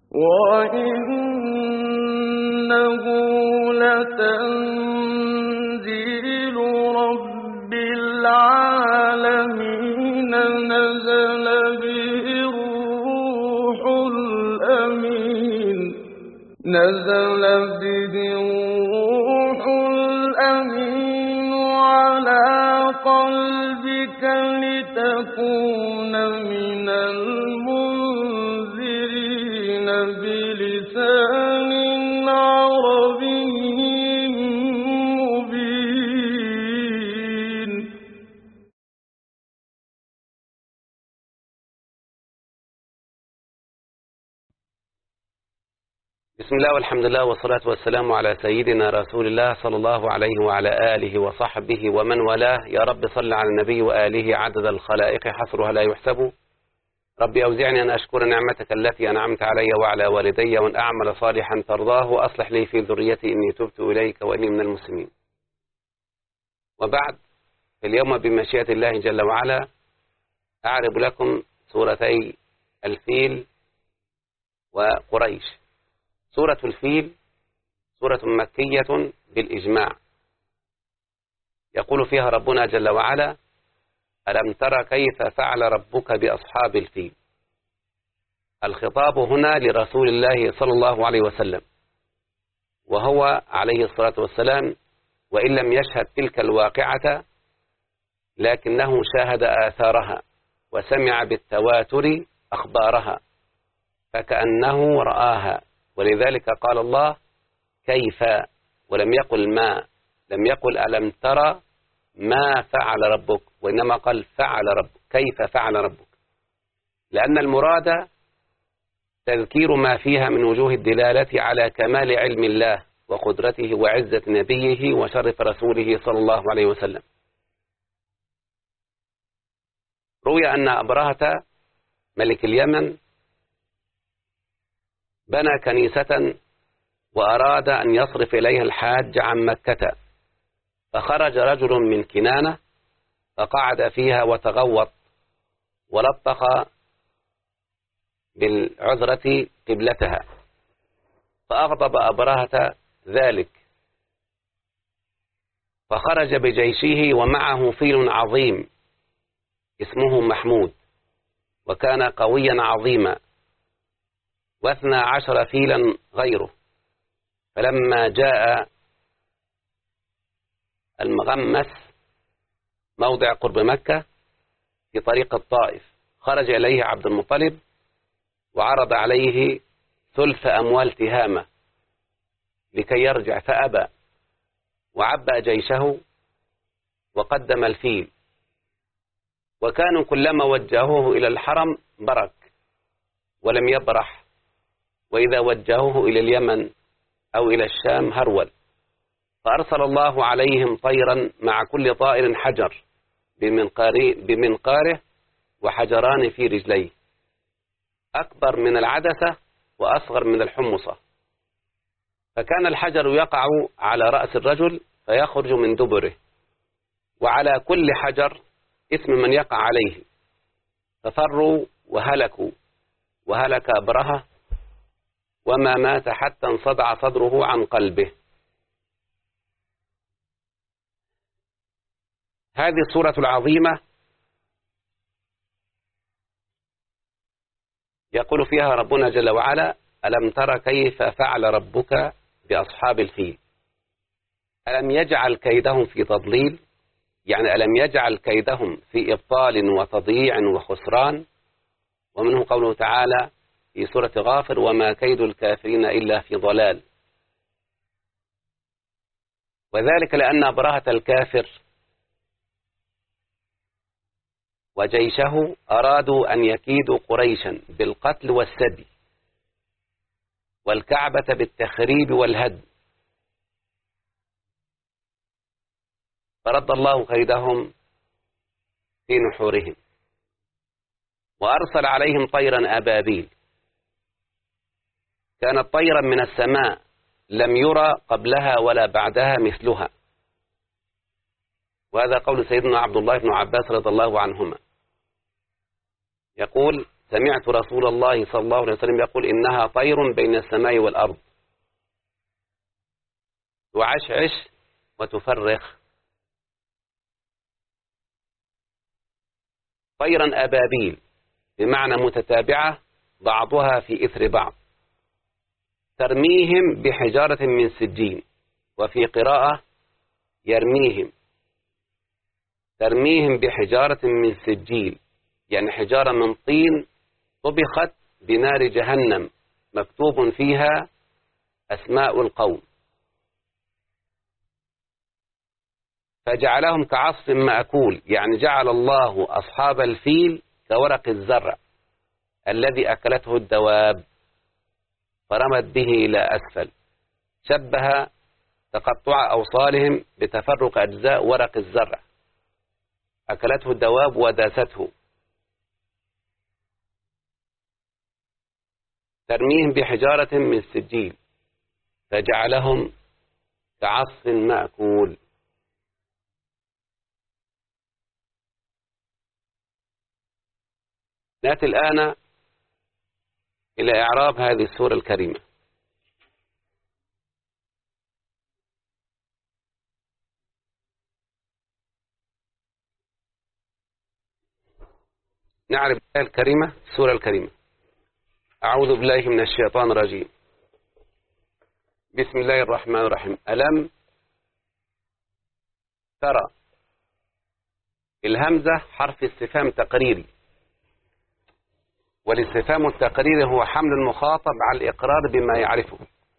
وإنه لتنزيل رب العالمين نزل به الروح الأمين على قلبك لتكون من المنذرين بلسان عربي مبين. بسم الله والحمد لله والصلاة والسلام على سيدنا رسول الله صلى الله عليه وعلى آله وصحبه ومن والاه. يا رب صل على النبي وآله عدد الخلائق حصرها لا يحسب. رب أوزعني أن أشكر نعمتك التي أنعمت علي وعلى والدي وأن أعمل صالحا ترضاه وأصلح لي في ذريتي إني تبت إليك وإني من المسلمين. وبعد، اليوم بمشيئة الله جل وعلا أعرض لكم سورتي الفيل وقريش. سورة الفيل سورة مكية بالإجماع، يقول فيها ربنا جل وعلا: ألم تر كيف فعل ربك بأصحاب الفيل. الخطاب هنا لرسول الله صلى الله عليه وسلم، وهو عليه الصلاة والسلام وإن لم يشهد تلك الواقعة لكنه شاهد آثارها وسمع بالتواتر أخبارها فكأنه رآها. ولذلك قال الله كيف ولم يقل ما، لم يقل ألم ترى ما فعل ربك، وإنما قال فعل ربك، كيف فعل ربك، لأن المراد تذكير ما فيها من وجوه الدلالة على كمال علم الله وقدرته وعزة نبيه وشرف رسوله صلى الله عليه وسلم. روي أن أبرهة ملك اليمن بنى كنيسة وأراد أن يصرف إليها الحاج عن مكة، فخرج رجل من كنانة فقعد فيها وتغوط ولطخ بالعذرة قبلتها، فأغضب أبرهة ذلك، فخرج بجيشه ومعه فيل عظيم اسمه محمود، وكان قويا عظيما، 12 فيلا غيره. فلما جاء المغمس موضع قرب مكة في طريق الطائف، خرج إليه عبد المطلب وعرض عليه ثلث أموال تهامة لكي يرجع، فأبى وعبأ جيشه وقدم الفيل، وكانوا كلما وجهوه إلى الحرم برك ولم يبرح، وإذا وجهوه إلى اليمن أو إلى الشام هرول. فأرسل الله عليهم طيرا مع كل طائر حجر بمنقاره وحجران في رجليه، أكبر من العدسة وأصغر من الحمصة، فكان الحجر يقع على رأس الرجل فيخرج من دبره، وعلى كل حجر اسم من يقع عليه، ففروا وهلكوا، وهلك أبرهة وما مات حتى انصدع صدره عن قلبه. هذه السورة العظيمة يقول فيها ربنا جل وعلا: ألم تر كيف فعل ربك بأصحاب الفيل. ألم يجعل كيدهم في تضليل، يعني ألم يجعل كيدهم في إبطال وتضييع وخسران. ومنه قوله تعالى في سورة غافر: وما كيد الكافرين إلا في ضلال. وذلك لأن أبرهة الكافر وجيشه أرادوا أن يكيدوا قريشا بالقتل والسبي والكعبة بالتخريب والهدم، فرد الله كيدهم في نحورهم، وأرسل عليهم طيرا أبابيل، كانت طيرا من السماء لم يرى قبلها ولا بعدها مثلها. وهذا قول سيدنا عبد الله بن عباس رضي الله عنهما، يقول: سمعت رسول الله صلى الله عليه وسلم يقول إنها طير بين السماء والأرض تعشعش وتفرخ. طيرا أبابيل بمعنى متتابعة بعضها في إثر بعض، ترميهم بحجارة من سجين، وفي قراءة يرميهم، ترميهم بحجارة من سجيل، يعني حجارة من طين طبخت بنار جهنم مكتوب فيها أسماء القوم، فجعلهم كعصف مأكول، يعني جعل الله أصحاب الفيل كورق الزرع الذي أكلته الدواب فرمت به إلى أسفل، شبه تقطع أوصالهم بتفرق أجزاء ورق الزرع أكلته الدواب وداسته. ترميهم بحجارة من سجيل فجعلهم كعصف مأكول. نأتي الآن إلى إعراب هذه السورة الكريمة. نعرف الآية الكريمة، السورة الكريمة. أعوذ بالله من الشيطان الرجيم. بسم الله الرحمن الرحيم. ألم ترى، الهمزة حرف استفهام تقريري، والاستفهام التقريري هو حمل المخاطب على الإقرار بما يعرفه.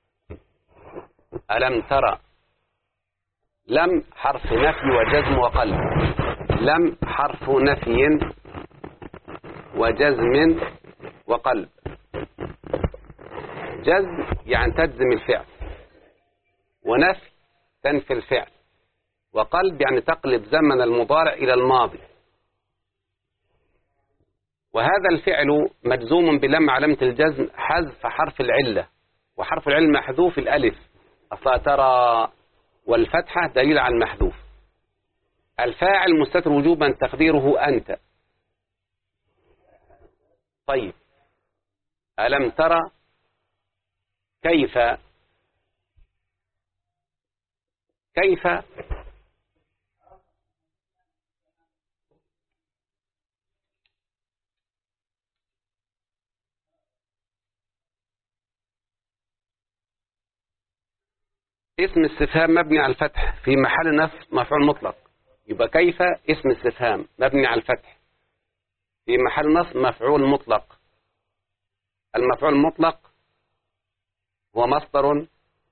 ألم ترى، لم حرف نفي وجزم وقلب، لم حرف نفي وجزم وقلب. جزم يعني تجزم الفعل، ونفي تنفي الفعل، وقلب يعني تقلب زمن المضارع إلى الماضي. وهذا الفعل مجزوم بلم علامة الجزم حذف حرف العلة، وحرف العلة محذوف الألف أصلا ترى، والفتحة دليل على المحذوف. الفاعل مستتر وجوبا تقديره أنت. طيب، ألم ترى كيف، كيف اسم استفهام مبني على الفتح في محل نصب مفعول مطلق. يبقى كيف اسم استفهام مبني على الفتح في محل نصب مفعول مطلق. المفعول المطلق هو مصدر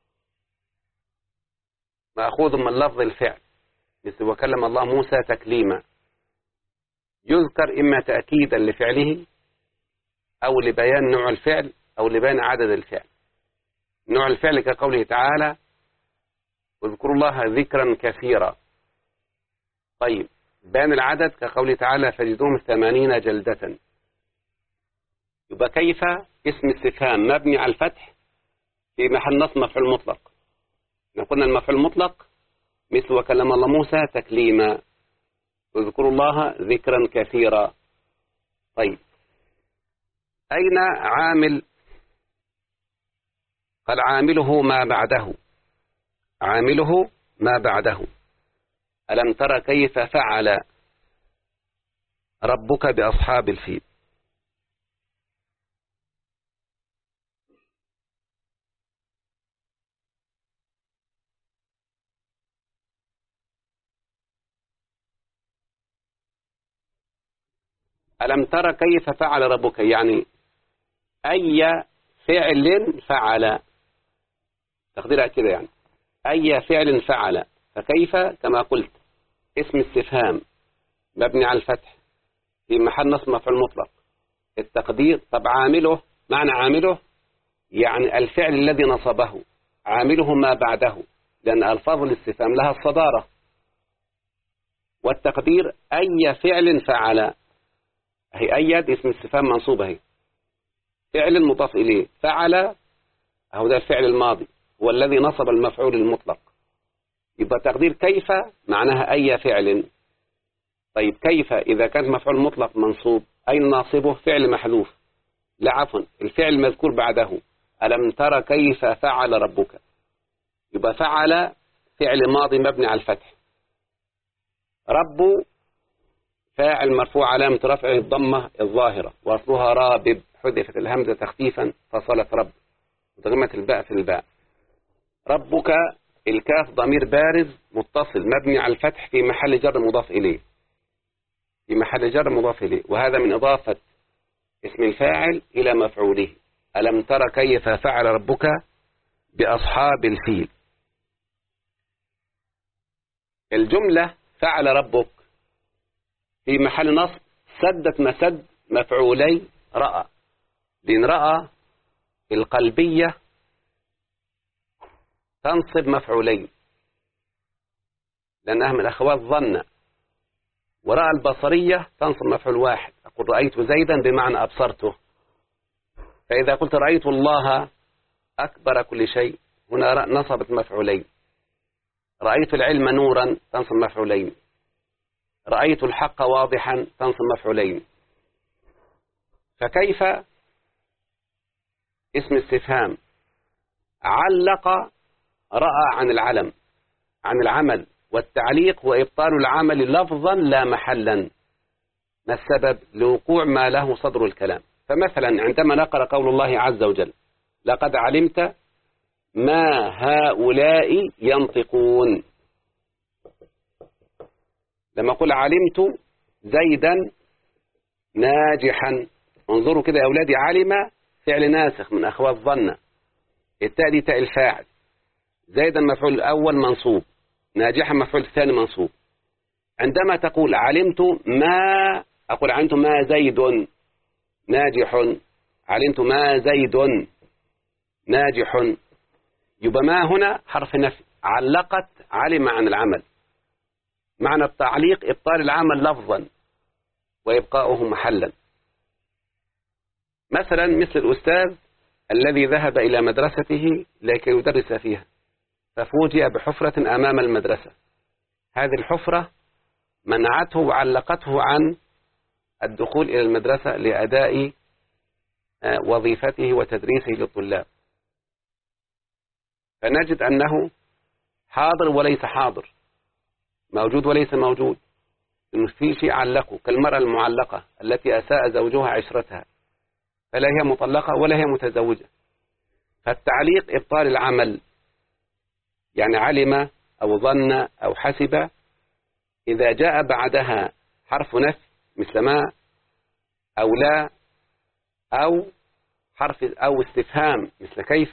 مأخوذ من لفظ الفعل، مثل وكلم الله موسى تكليما، يذكر إما تأكيدا لفعله أو لبيان نوع الفعل أو لبيان عدد الفعل. نوع الفعل كقوله تعالى واذكروا الله ذكرا كثيرا. طيب، بيان العدد كقوله تعالى فجدوهم 80 جلدة. يبقى كيف اسم استفهام مبني على الفتح في محل نصب مفعول مطلق. قلنا المفعول المطلق مثل وكلم الله موسى تكليما، واذكروا الله ذكرا كثيرا. طيب، أين عامل؟ قال عامله ما بعده، عامله ما بعده. ألم ترى كيف فعل ربك بأصحاب الفيل. ألم ترى كيف فعل ربك، يعني أي فعل فعل، تقديرها كده يعني أي فعل فعل. فكيف كما قلت اسم استفهام مبني على الفتح في محل نصب مفعول مطلق. التقدير طب عامله، معنى عامله يعني الفعل الذي نصبه، عامله ما بعده، لأن ألفاظ الاستفهام لها الصدارة. والتقدير أي فعل فعل، هي أيد اسم استفهام منصوبة، هي فعل مضاف إليه، فعل أهو ده الفعل الماضي هو الذي نصب المفعول المطلق. يبقى تقدير كيف معناها أي فعل. طيب كيف إذا كان مفعول مطلق منصوب أين ناصبه؟ فعل محذوف. لا عفوا، الفعل المذكور بعده ألم تر كيف فعل ربك، يبقى فعل فعل ماضي مبني على الفتح. رب فاعل مرفوع علامة رفعه الضمة الظاهرة وأصلها رابب، حذفت الهمزة تخفيفا فصلت رب وضمت الباء في الباء. ربك الكاف ضمير بارز متصل مبني على الفتح في محل جر مضاف إليه، في محل جر مضاف إليه، وهذا من إضافة اسم الفاعل إلى مفعوله. ألم تر كيف فعل ربك بأصحاب الفيل. الجملة فعل ربك في محل نصب سدت مسد مفعولي رأى، لأن رأى القلبية تنصب مفعولين لأنها من أخوات ظن، ورأى البصرية تنصب مفعول واحد. أقول رأيت زيدا بمعنى أبصرته، فإذا قلت رأيت الله أكبر كل شيء هنا نصبت مفعولين. رأيت العلم نورا تنصب مفعولين، رأيت الحق واضحا تنصب مفعولين. فكيف اسم استفهام علق رأى عن العلم عن العمل، والتعليق هو إبطال العمل لفظا لا محلا. ما السبب؟ لوقوع ما له صدر الكلام. فمثلا عندما نقرأ قول الله عز وجل لقد علمت ما هؤلاء ينطقون، لما أقول علمت زيدا ناجحا، انظروا كده يا أولادي، علم فعل ناسخ من أخوات ظن، التاء دي تاء الفاعل، زيدا مفعول الأول منصوب، ناجحا مفعول الثاني منصوب. عندما تقول علمت ما، أقول علمت ما زيد ناجح، علمت ما زيد ناجح، يبقى ما هنا حرف نفي علقت علم عن العمل. معنى التعليق إبطال العمل لفظا وإبقاؤه محلا. مثلا مثل الأستاذ الذي ذهب إلى مدرسته لكي يدرس فيها ففوجئ بحفرة أمام المدرسة، هذه الحفرة منعته وعلقته عن الدخول إلى المدرسة لأداء وظيفته وتدريسه للطلاب. فنجد أنه حاضر وليس حاضر، موجود وليس موجود، إنه في شيء علقه، كالمرأة المعلقة التي أساء زوجها عشرتها فلا هي مطلقة ولا هي متزوجة. فالتعليق إبطال العمل، يعني علم أو ظن أو حسب، إذا جاء بعدها حرف نفي مثل ما أو لا أو حرف أو استفهام مثل كيف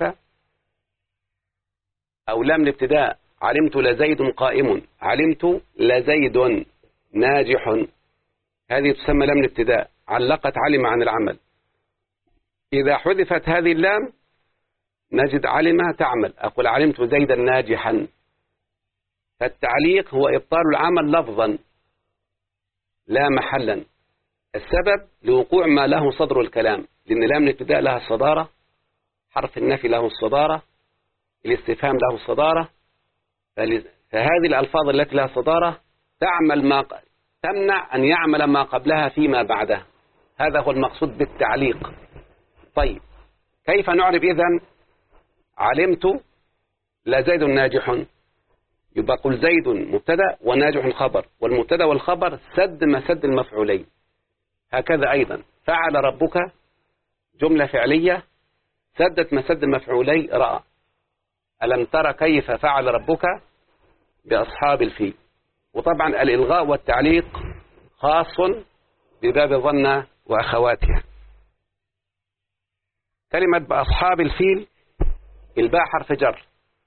أو لام الابتداء، علمت لزيد قائم، علمت لزيد ناجح، هذه تسمى لام الابتداء، علقت علم عن العمل. إذا حذفت هذه اللام نجد علم تعمل، أقول علمت زيدا ناجحا. فالتعليق هو إبطال العمل لفظا لا محلا. السبب لوقوع ما له صدر الكلام، لأن لام الابتداء لها الصدارة، حرف النفي له الصدارة، الاستفهام له الصدارة، فهذه الألفاظ التي لها صدارة تمنع أن يعمل ما قبلها فيما بعدها. هذا هو المقصود بالتعليق. طيب كيف نعرف إذن علمت لزيد ناجح؟ يبقى قل زيد مبتدأ وناجح خبر، والمبتدأ والخبر سد مسد المفعولين. هكذا أيضا فعل ربك جملة فعلية سدت مسد مفعولي رأى. ألم تر كيف فعل ربك بأصحاب الفيل. وطبعا الإلغاء والتعليق خاص بباب ظن وأخواتها. كلمة بأصحاب الفيل الباء حرف جر،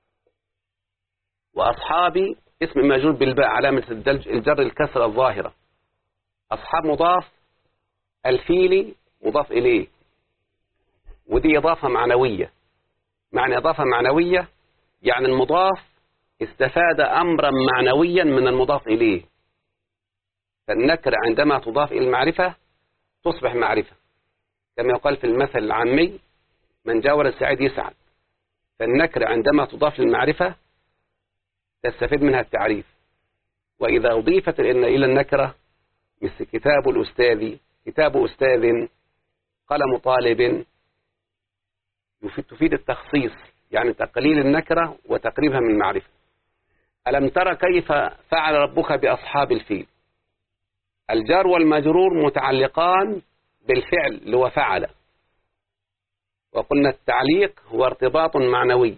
وأصحابي اسم مجرور بالباء علامة الجر الكسر الظاهرة. أصحاب مضاف، الفيل مضاف إليه، ودي إضافة معنوية. معنى إضافة معنوية يعني المضاف استفاد أمرا معنويا من المضاف إليه. فالنكرة عندما تضاف إلى المعرفة تصبح معرفة، كما يقال في المثل العامي من جاور السعيد يسعد. فالنكرة عندما تضاف للمعرفة تستفيد منها التعريف. وإذا أضيفت إلى النكرة مثل كتاب الأستاذ، كتاب أستاذ، قلم طالب، تفيد التخصيص، يعني تقليل النكرة وتقريبها من المعرفة. ألم ترى كيف فعل ربك بأصحاب الفيل؟ الجار والمجرور متعلقان بالفعل اللي هو فعل، وقلنا التعليق هو ارتباط معنوي،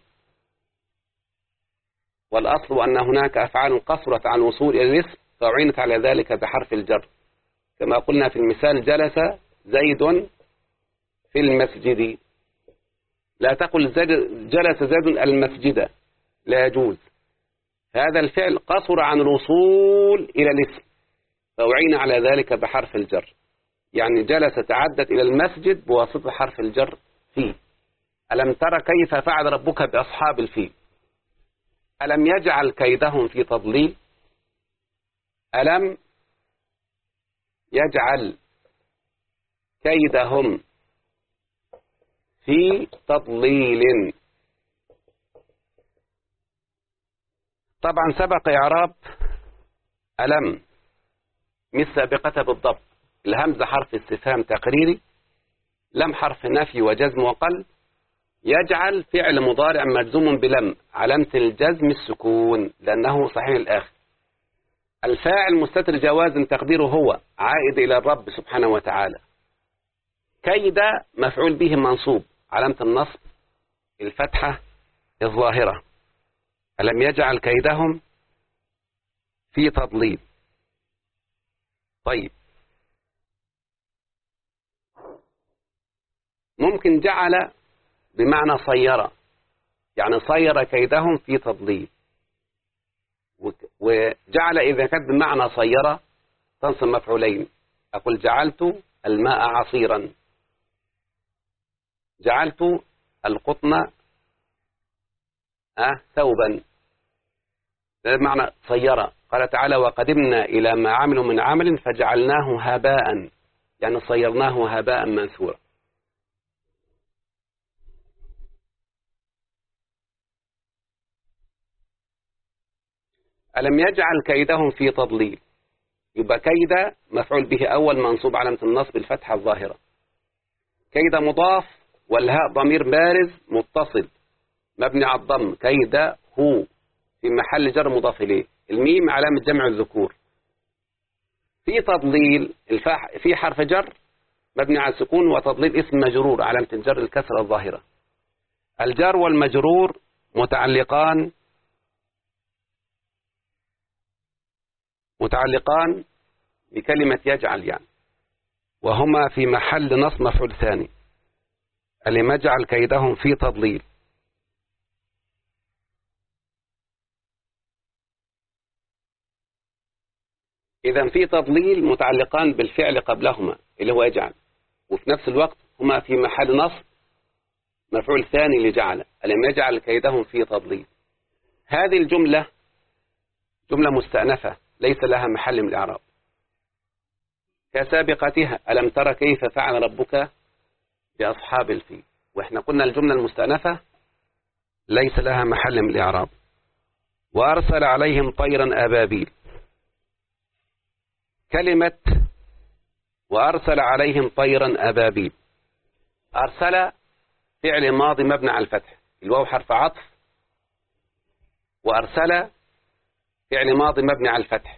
والأصل أن هناك أفعال قصرت عن الوصول إلى الاسم فأعينت على ذلك بحرف الجر، كما قلنا في المثال جلس زيد في المسجد. لا تقل جلس زيد المسجد، لا يجوز. هذا الفعل قصر عن الوصول إلى الاسم فأعين على ذلك بحرف الجر، يعني جلس تعدت إلى المسجد بواسطة حرف الجر فيه. ألم ترى كيف فعل ربك بأصحاب الفيل؟ ألم يجعل كيدهم في تضليل؟ ألم يجعل كيدهم في تضليل. طبعا سبق إعراب ألم مثل سابقتها بالضبط. الهمزة حرف استفهام تقريري، لم حرف نفي وجزم وقل، يجعل فعل مضارع مجزوم بلم، علامة الجزم السكون لأنه صحيح الآخر. الفاعل مستتر جواز تقديره هو عائد إلى الرب سبحانه وتعالى. كيد مفعول به منصوب، علامة النصب الفتحة الظاهرة. ألم يجعل كيدهم في تضليل. طيب، ممكن جعل بمعنى صير، يعني صير كيدهم في تضليل. وجعل إذا كانت بمعنى صير تنصب مفعولين. أقول جعلت الماء عصيرا، جعلت القطن ثوبا، هذا معنى صير. قال تعالى وقدمنا إلى ما عملوا من عمل فجعلناه هباء، يعني صيرناه هباء منثورا. ألم يجعل كيدهم في تضليل، يبقى كيد مفعول به أول منصوب علامة النصب الفتحة الظاهرة. كيد مضاف والهاء ضمير بارز متصل مبني على الضم، كيد هو في محل جر مضاف إليه، الميم علامة جمع الذكور. في تضليل في حرف جر مبني على السكون، وتضليل اسم مجرور علامة الجر الكسرة الظاهرة. الجار والمجرور متعلقان بكلمة يجعل يعني، وهما في محل نصب مفعول ثاني. ألم يجعل كيدهم في تضليل. إذا في تضليل متعلقان بالفعل قبلهما اللي هو يجعل، وفي نفس الوقت هما في محل نصب مفعول ثاني لجعل. ألم يجعل كيدهم في تضليل. هذه الجملة جملة مستأنفة ليس لها محل من الإعراب كسابقتها. ألم ترى كيف فعل ربك بأصحاب الفيل، وإحنا قلنا الجملة المستأنفة ليس لها محل من الإعراب. وأرسل عليهم طيرا أبابيل. كلمة وأرسل عليهم طيرا أبابيل، أرسل فعل ماضي مبني على الفتح، الواو حرف عطف، وأرسل فعل ماضي مبني على الفتح،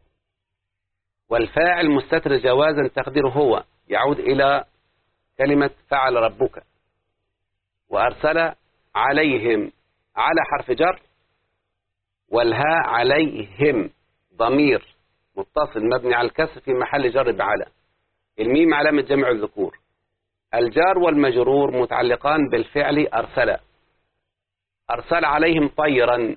والفاعل مستتر جوازا تقديره هو يعود إلى كلمة فعل ربك. وأرسل عليهم على حرف جر، والهاء عليهم ضمير متصل مبني على الكسر في محل جر بعلى، الميم علامة جمع الذكور. الجار والمجرور متعلقان بالفعل أرسل. أرسل عليهم طيرا،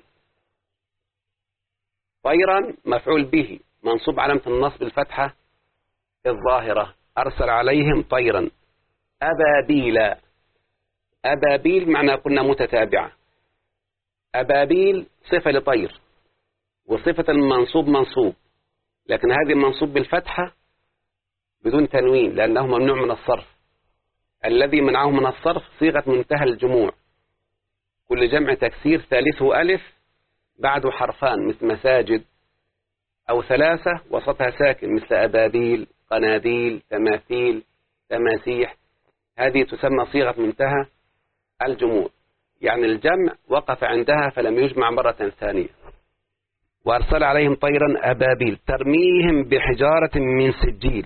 طيرا مفعول به منصوب علامة النصب الفتحة الظاهرة. أرسل عليهم طيرا. أبابيل، أبابيل معنى قلنا متتابعة. أبابيل صفة لطير، وصفة المنصوب منصوب، لكن هذه منصوب بالفتحة بدون تنوين لأنه ممنوع من الصرف. الذي منعه من الصرف صيغة منتهى الجموع، كل جمع تكسير ثالثه ألف بعده حرفان مثل مساجد، أو ثلاثة وسطها ساكن مثل أبابيل قناديل، تماثيل، تماسيح، هذه تسمى صيغة منتهى الجموع، يعني الجمع وقف عندها فلم يجمع مرة ثانية. وأرسل عليهم طيرا أبابيل ترميهم بحجارة من سجيل.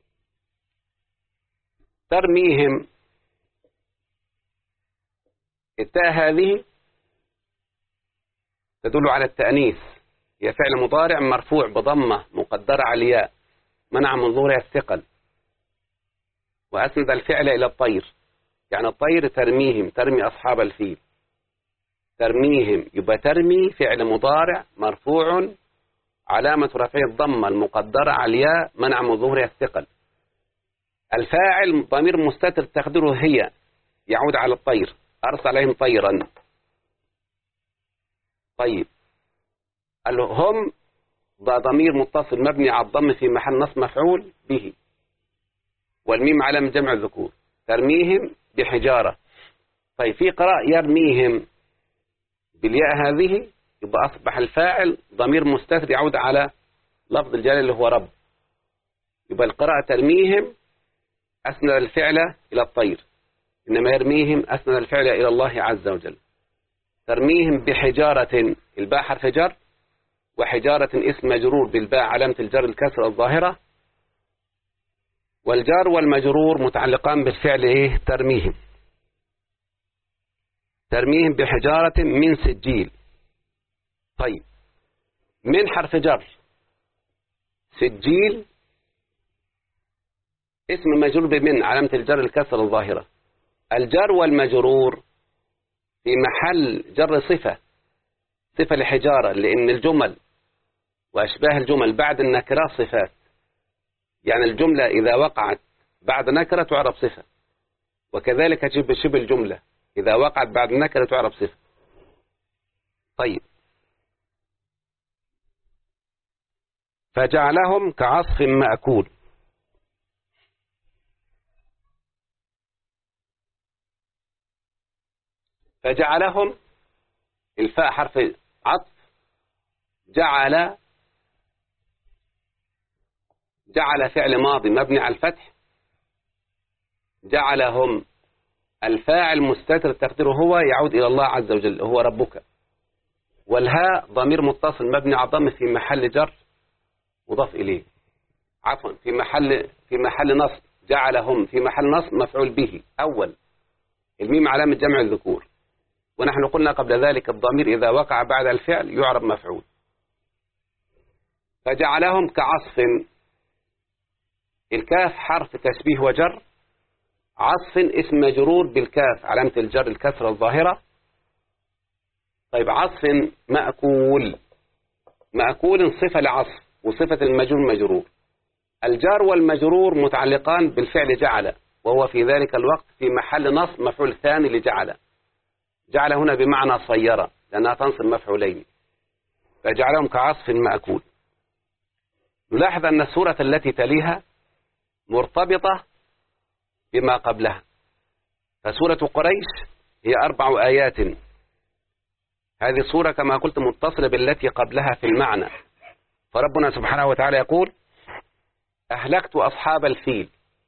ترميهم، التاء هذه تدل على التأنيث، هي فعل مضارع مرفوع بضمة مقدرة على الياء منع من ظهورها الثقل، وأسند الفعل إلى الطير، يعني الطير ترميهم، ترمي أصحاب الفيل. ترميهم يبقى ترمي فعل مضارع مرفوع علامة رفعه الضمة المقدرة على الياء منع من ظهورها الثقل. الفاعل ضمير مستتر تقديره هي، يعود على الطير، أرسل عليهم طيرا. طيب قال له هم ضمير متصل مبني على الضم في محل نصب مفعول به، والميم علامة جمع الذكور. ترميهم بحجارة. طيب في قراءة يرميهم بالياء هذه، يبقى أصبح الفاعل ضمير مستتر يعود على لفظ الجلالة اللي هو رب، يبقى القراءة ترميهم أسند الفعل إلى الطير، إنما يرميهم أسند الفعل إلى الله عز وجل. ترميهم بحجارة، الباء حرف جر، وحجارة اسم مجرور بالباء علامة الجر الكسر الظاهرة، والجار والمجرور متعلقان بالفعل إيه؟ ترميهم. ترميهم بحجارة من سجيل. طيب من حرف جر، سجيل اسم مجرور بمن علامة الجر الكسر الظاهرة. الجر والمجرور في محل جر صفة لحجارة، لأن الجمل وأشباه الجمل بعد النكرات صفات، يعني الجملة إذا وقعت بعد نكرة تعرب صفة، وكذلك شبه الجملة إذا وقعت بعد نكرة تعرب صفة. طيب فجعلهم كعصف مأكول. فجعلهم، الفاء حرف عطف، جعل فعل ماضي مبني على الفتح، جعلهم الفاعل مستتر تقديره هو يعود إلى الله عز وجل هو ربك، والهاء ضمير متصل مبني على الضم في محل جر مضاف إليه، عفوا في محل نصب، جعلهم في محل نصب مفعول به أول، الميم علامة جمع الذكور، ونحن قلنا قبل ذلك الضمير إذا وقع بعد الفعل يعرب مفعول. فجعلهم كعصف، الكاف حرف تشبيه وجر، عصف اسم مجرور بالكاف علامة الجر الكسرة الظاهرة. طيب عصف مأكول صفة لعصف، وصفة المجرور مجرور. الجار والمجرور متعلقان بالفعل جعل، وهو في ذلك الوقت في محل نصب مفعول ثاني لجعل. جعل هنا بمعنى صيرة لأنها تنصب مفعولين. فجعلهم كعصف مأكول. نلاحظ أن السورة التي تليها مرتبطة بما قبلها. فسورة قريش هي 4 آيات، هذه السورة كما قلت متصلة بالتي قبلها في المعنى. فربنا سبحانه وتعالى يقول: أهلكت أصحاب الفيل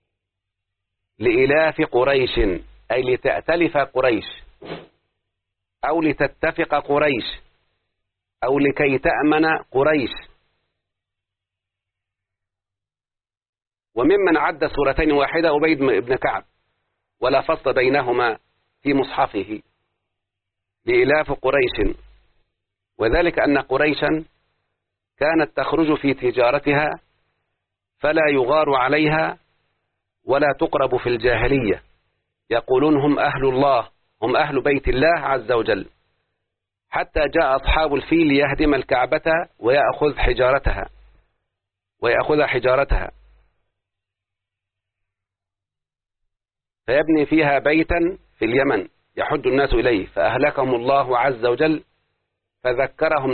لإلاف قريش، أي لتأتلف قريش، أو لتتفق قريش، أو لكي تأمن قريش. وممن عد سورتين واحدة أبي بن كعب، ولا فصل بينهما في مصحفه، لإلاف قريش، وذلك أن قريشا كانت تخرج في تجارتها فلا يغار عليها ولا تقرب في الجاهلية، يقولون هم أهل الله، هم أهل بيت الله عز وجل، حتى جاء أصحاب الفيل ليهدم الكعبة ويأخذ حجارتها فيبني فيها بيتا في اليمن يحج الناس إليه، فأهلكهم الله عز وجل فذكرهم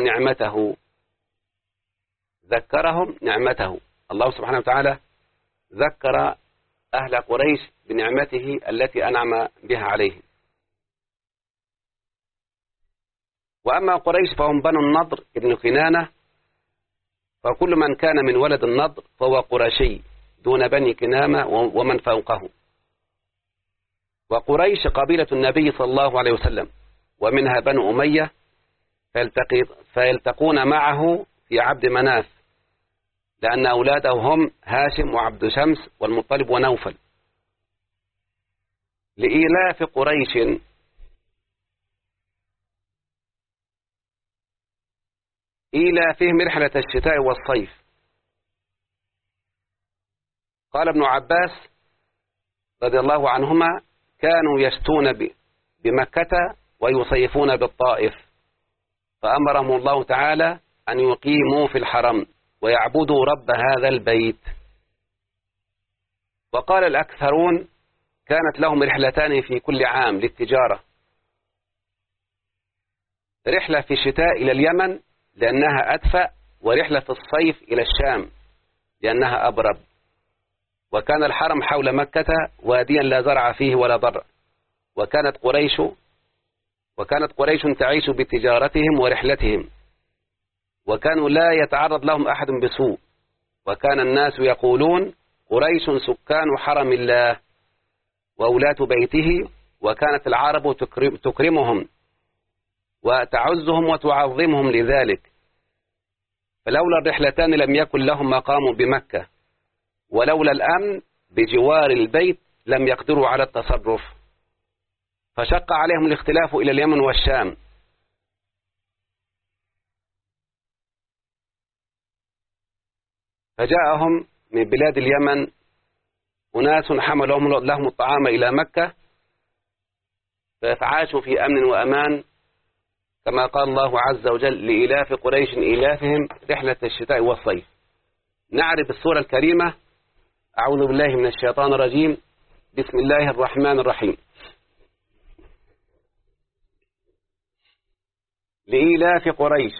نعمته. الله سبحانه وتعالى ذكر أهل قريش بنعمته التي أنعم بها عليهم. وأما قريش فهم بنو النضر ابن كنانة، فكل من كان من ولد النضر فهو قرشي دون بني كنانة ومن فوقه. وقريش قبيلة النبي صلى الله عليه وسلم، ومنها بنو أمية، فيلتقون معه في عبد مناف، لأن أولاده هم هاشم وعبد شمس والمطلب ونوفل. لإيلاف قريش إيلافهم رحلة الشتاء والصيف. قال ابن عباس رضي الله عنهما: كانوا يشتون بمكة ويصيفون بالطائف، فأمرهم الله تعالى أن يقيموا في الحرم ويعبدوا رب هذا البيت. وقال الأكثرون: كانت لهم رحلتان في كل عام للتجارة، رحلة في الشتاء إلى اليمن لأنها أدفأ، ورحلة في الصيف إلى الشام لأنها أبرد. وكان الحرم حول مكة واديا لا زرع فيه ولا ضر. وكانت قريش تعيش بتجارتهم ورحلتهم، وكانوا لا يتعرض لهم أحد بسوء. وكان الناس يقولون: قريش سكان حرم الله وولاة بيته. وكانت العرب تكرمهم وتعزهم وتعظمهم لذلك. فلولا الرحلتان لم يكن لهم مقام بمكة، ولولا الأمن بجوار البيت لم يقدروا على التصرف، فشق عليهم الاختلاف إلى اليمن والشام. فجاءهم من بلاد اليمن أناس حملوا لهم الطعام إلى مكة، فعاشوا في أمن وأمان، كما قال الله عز وجل: لإيلاف قريش إيلافهم رحلة الشتاء والصيف. نعرف السورة الكريمة. أعوذ بالله من الشيطان الرجيم. بسم الله الرحمن الرحيم. لإيلاف قريش.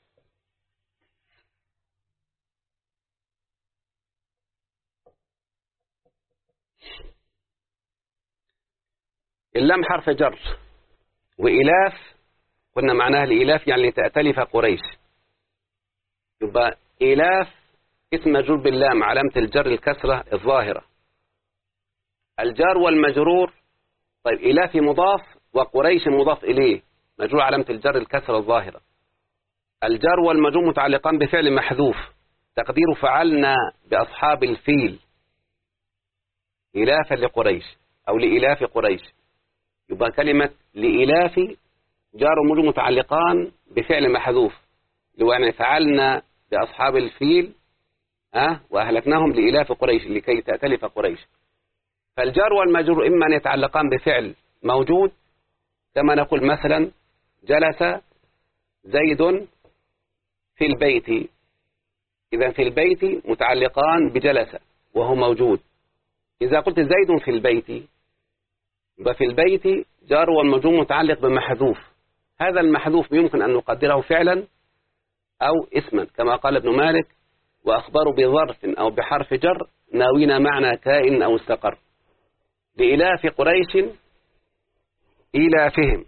اللام حرف جر، وإيلاف قلنا معناها الإيلاف يعني لتأتلف قريش، يبقى إيلاف اسم مجرور باللام، علامة الجر الكسرة الظاهرة. الجار والمجرور، طيب إيلاف مضاف وقريش مضاف إليه مجرور علامة الجر الكسرة الظاهرة. الجار والمجرور متعلقان بفعل محذوف تقدير فعلنا بأصحاب الفيل إيلافا لقريش أو لإيلاف قريش. يبقى كلمة لإيلاف جار ومجرور متعلقان بفعل محذوف، يعني فعلنا بأصحاب الفيل وأهلكناهم لإيلاف قريش لكي تأتلف قريش. فالجار والمجرور إما أن يتعلقان بفعل موجود، كما نقول مثلا جلس زيد في البيت، إذا في البيت متعلقان بجلس وهو موجود. إذا قلت زيد في البيت يبقى في البيت جار والمجرور متعلق بمحذوف، هذا المحذوف يمكن أن نقدره فعلا أو اسما، كما قال ابن مالك: وأخبروا بظرف أو بحرف جر ناوين معنى كائن أو استقر. لإلاف قريش إيلافهم.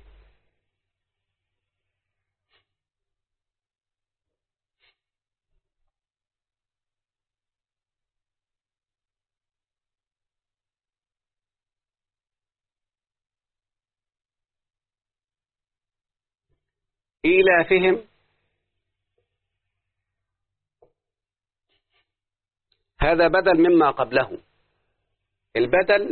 إيلافهم هذا بدل مما قبله. البدل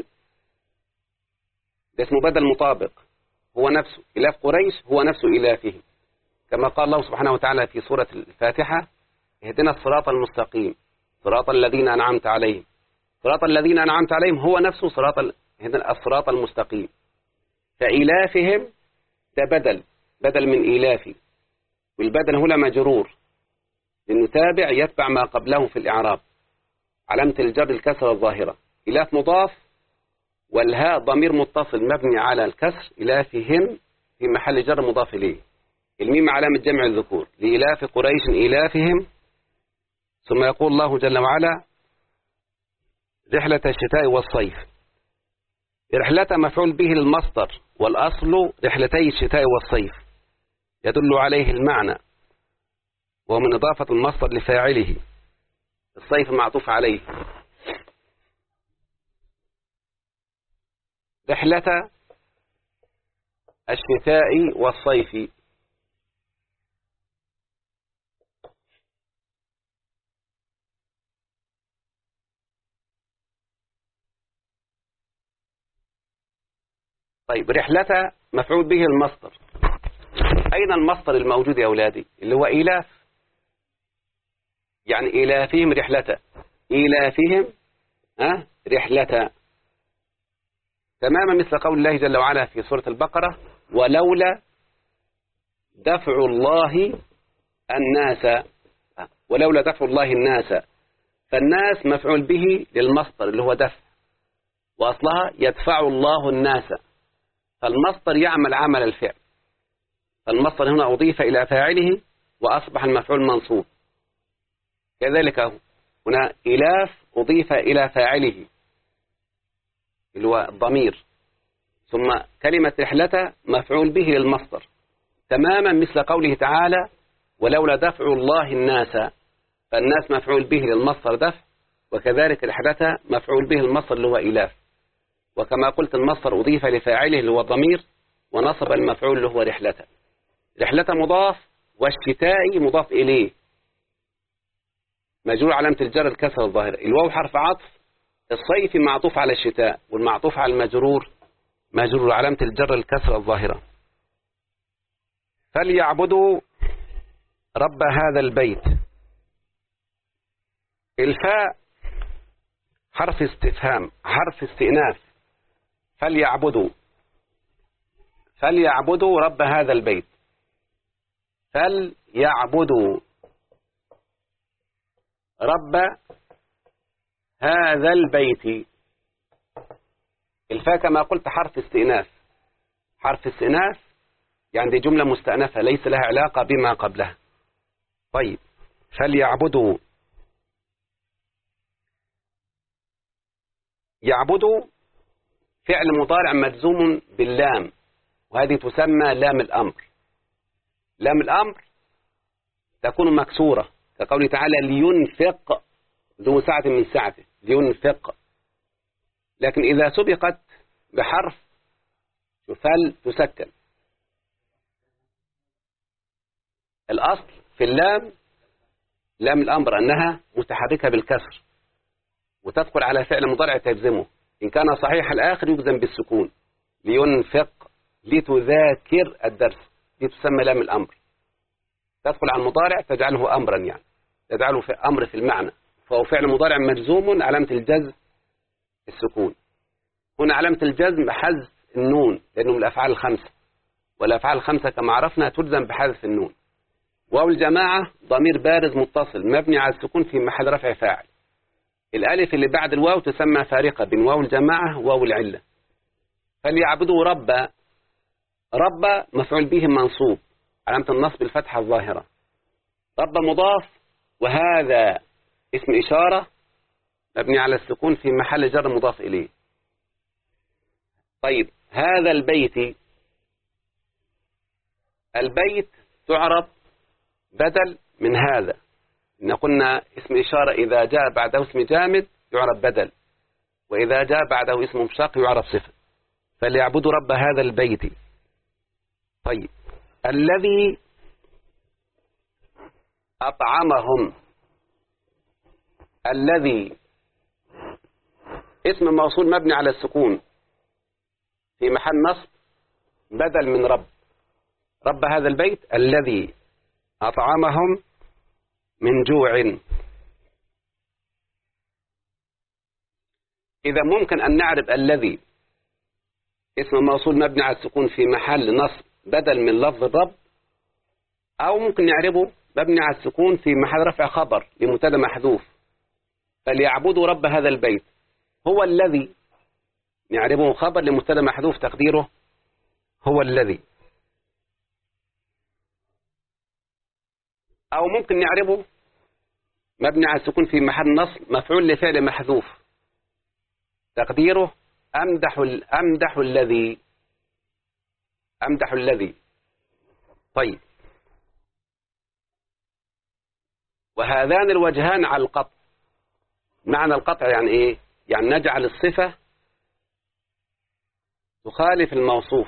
ده اسمه بدل مطابق، هو نفسه إلاف قريش هو نفسه إيلافهم، كما قال الله سبحانه وتعالى في سورة الفاتحة: اهدنا الصراط المستقيم صراط الذين أنعمت عليهم. صراط الذين أنعمت عليهم هو نفسه اهدنا الصراط المستقيم. فإيلافهم ده بدل من إيلافي، والبدل هنا مجرور لأنه تابع يتبع ما قبله في الإعراب، علامة الجر الكسرة الظاهرة. إلاف مضاف والهاء ضمير متصل مبني على الكسر، إلافهم في محل جر مضاف إليه. الميم علامة جمع الذكور. لإلاف قريش إلافهم. ثم يقول الله جل وعلا: رحلة الشتاء والصيف. رحلة مفعول به المصدر، والأصل رحلتي الشتاء والصيف، يدل عليه المعنى، ومن إضافة المصدر لفاعله. الصيف معطوف عليه. رحلة الشتاء والصيف. طيب رحلة مفعول به المصدر. أين المصدر الموجود يا أولادي؟ اللي هو إيلاف، يعني إيلافهم رحلة، إيلافهم رحلة، تماما مثل قول الله جل وعلا في سورة البقرة: ولولا دفع الله الناس. ولولا دفع الله الناس، فالناس مفعول به للمصدر اللي هو دفع، وأصلها يدفع الله الناس، فالمصدر يعمل عمل الفعل، فالمصدر هنا أضيف إلى فاعله وأصبح المفعول منصوب. كذلك هنا إلاف أضيف إلى فاعله اللي هو الضمير، ثم كلمة رحلة مفعول به للمصدر، تماما مثل قوله تعالى: ولولا دفع الله الناس، فالناس مفعول به للمصدر دفع، وكذلك رحلة مفعول به المصدر اللي هو إلاف، وكما قلت المصدر أضيف لفاعله اللي هو الضمير ونصب المفعول اللي هو رحلة. رحلة مضاف، والشتاء مضاف إليه مجرور علامة الجر الكسر الظاهرة، الواو حرف عطف، الصيف معطوف على الشتاء، والمعطوف على المجرور مجرور علامة الجر الكسر الظاهرة. فليعبدوا رب هذا البيت. الفاء حرف استفهام، حرف استئناف. فليعبدوا رب هذا البيت. فليعبدوا رب هذا البيت. الفاء كما قلت حرف استئناف، حرف استئناف يعني دي جملة مستأنفة ليس لها علاقة بما قبلها. طيب فليعبدوا، يعبدوا فعل مضارع مجزوم باللام، وهذه تسمى لام الأمر. لام الأمر تكون مكسورة كقوله تعالى: لينفق ذو سعة من سعته، لينفق. لكن إذا سبقت بحرف فل تسكن. الأصل في اللام لام الأمر أنها متحركة بالكسر، وتدخل على فعل مضارع تجزمه، إن كان صحيح الآخر يجزم بالسكون. لينفق، لتذاكر الدرس، دي تسمى لام الأمر، تدخل على المضارع تجعله أمرا، يعني تجعله في أمر في المعنى، فهو فعل مضارع مجزوم علامة الجزم السكون. هنا علامة الجزم حذف النون لأنه من الأفعال الخمسة، والأفعال الخمسة كما عرفنا تجزم بحذف النون. واو الجماعة ضمير بارز متصل مبني على السكون في محل رفع فاعل. الألف اللي بعد الواو تسمى فارقة بين واو الجماعة وواو العلة. فليعبدوا رب، رب مفعول به منصوب علامة النصب الفتحة الظاهرة. رب مضاف، وهذا اسم إشارة مبني على السكون في محل جر مضاف إليه. طيب هذا البيت، البيت تعرب بدل من هذا، إن قلنا اسم إشارة إذا جاء بعده اسم جامد يعرب بدل، وإذا جاء بعده اسم مشتق يعرب صفة. فليعبدوا رب هذا البيت. طيب الذي أطعمهم، الذي اسم موصول مبني على السكون في محل نصب بدل من رب. رب هذا البيت الذي أطعمهم من جوع. إذا ممكن أن نعرف الذي اسم موصول مبني على السكون في محل نصب بدل من لفظ الرب، أو ممكن نعرفه مبني على السكون في محل رفع خبر لمبتدا محذوف. فليعبدوا رب هذا البيت هو الذي، نعرفه خبر لمبتدا محذوف تقديره هو الذي. أو ممكن نعرفه مبني على السكون في محل نصب مفعول لفعل محذوف تقديره أمدح الذي، أمدح الذي. طيب وهذان الوجهان على القطع. معنى القطع يعني إيه؟ يعني نجعل الصفة تخالف الموصوف.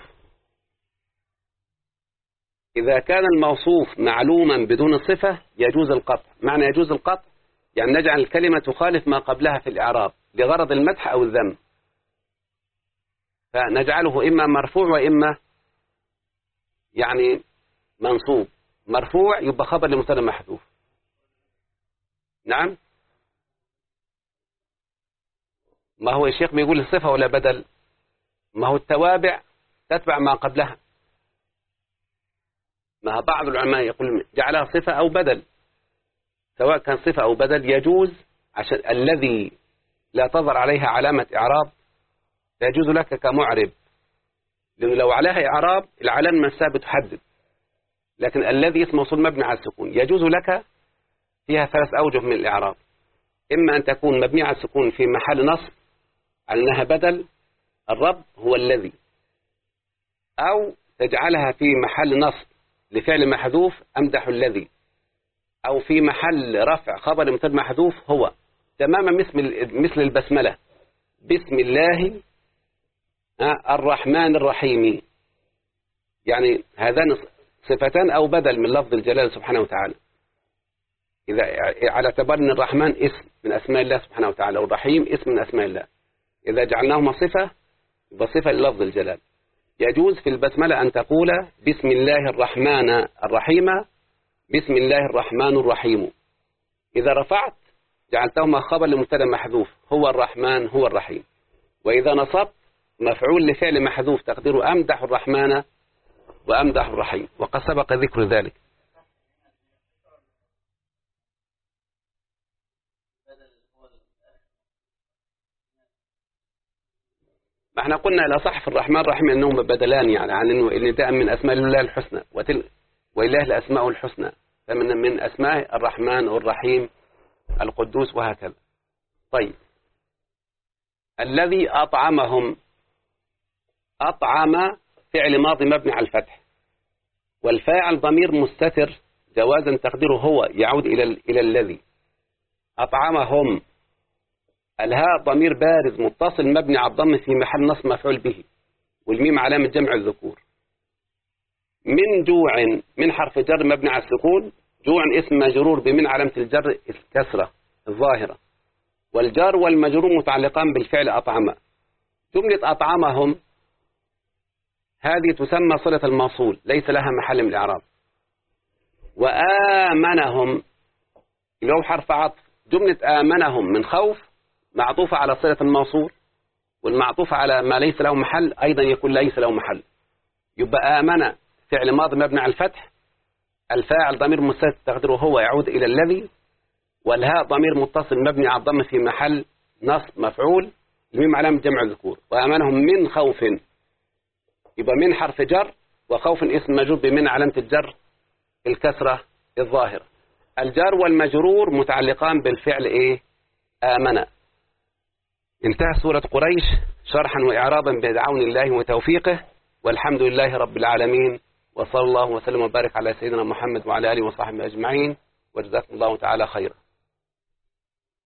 إذا كان الموصوف معلوما بدون صفة يجوز القطع. معنى يجوز القطع يعني نجعل الكلمة تخالف ما قبلها في الإعراب لغرض المدح أو الذم، فنجعله إما مرفوع وإما يعني منصوب. مرفوع يبقى خبر لمبتدا محذوف. نعم، ما هو الشيخ بيقول الصفة ولا بدل؟ ما هو التوابع تتبع ما قبلها. ما بعض العلماء يقول جعلها صفة أو بدل، سواء كان صفة أو بدل يجوز، عشان الذي لا تظهر عليها علامة إعراب يجوز لك كمعرب، لأنه لو عليها إعراب العلامة نفسها بتحدد. لكن الذي اسمه موصول مبني على السكون يجوز لك فيها 3 أوجه من الإعراب: إما أن تكون مبني على السكون في محل نصب على أنها بدل الرب هو الذي، أو تجعلها في محل نصب لفعل محذوف أمدح الذي، أو في محل رفع خبر مبتدا محذوف هو، تماما مثل البسملة: بسم الله الرحمن الرحيم. يعني هذان صفتان أو بدل من لفظ الجلال سبحانه وتعالى، إذا على اعتبار أن الرحمن اسم من أسماء الله سبحانه وتعالى والرحيم اسم من أسماء الله، إذا جعلناهما صفة يبقى صفة للفظ الجلال. يجوز في البسملة أن تقول بسم الله الرحمن الرحيم، بسم الله الرحمن الرحيم. إذا رفعت جعلتهما خبر لمبتدا محذوف هو الرحمن هو الرحيم. وإذا نصبت مفعول لفعل محذوف تقدير أمدح الرحمن وأمدح الرحيم، وقد سبق ذكر ذلك. ما احنا قلنا الأصح في الرحمن الرحيم أنهم بدلان، يعني عن أنه النداء من أسماء الله الحسنى وإله الأسماء الحسنى، فمن أسماء الرحمن والرحيم القدوس وهكذا. طيب، الذي أطعمهم، أطعم فعل ماضي مبني على الفتح، والفاعل ضمير مستتر جوازا تقديره هو يعود إلى الذي. أطعمهم، الهاء ضمير بارز متصل مبني على الضم في محل نصب مفعول به، والميم علامة جمع الذكور. من جوع، من حرف جر مبني على السكون، جوع اسم مجرور بمن علامة الجر الكسرة الظاهرة، والجار والمجرور متعلقان بالفعل أطعم. جملة أطعمهم هذه تسمى صلة الموصول ليس لها محل من الإعراب. وآمنهم اللي هو حرف عطف، جملة آمنهم من خوف معطوفة على صلة الموصول، والمعطوفة على ما ليس له محل أيضا يكون ليس له محل. يبقى آمن فعل ماضي مبني على الفتح، الفاعل ضمير مستتر تقديره هو يعود إلى الذي، والهاء ضمير متصل مبني على الضم في محل نصب مفعول، الميم علامة جمع الذكور. وآمنهم من خوف، يبقى من حرف جر، وخوف اسم مجرور بمن علامة الجر الكسرة الظاهرة. الجار والمجرور متعلقان بالفعل آمن. انتهى سورة قريش شرحا وإعرابا بعون الله وتوفيقه، والحمد لله رب العالمين، وصلى الله وسلم وبارك على سيدنا محمد وعلى آله وصحبه أجمعين، وجزاكم الله تعالى خيرا.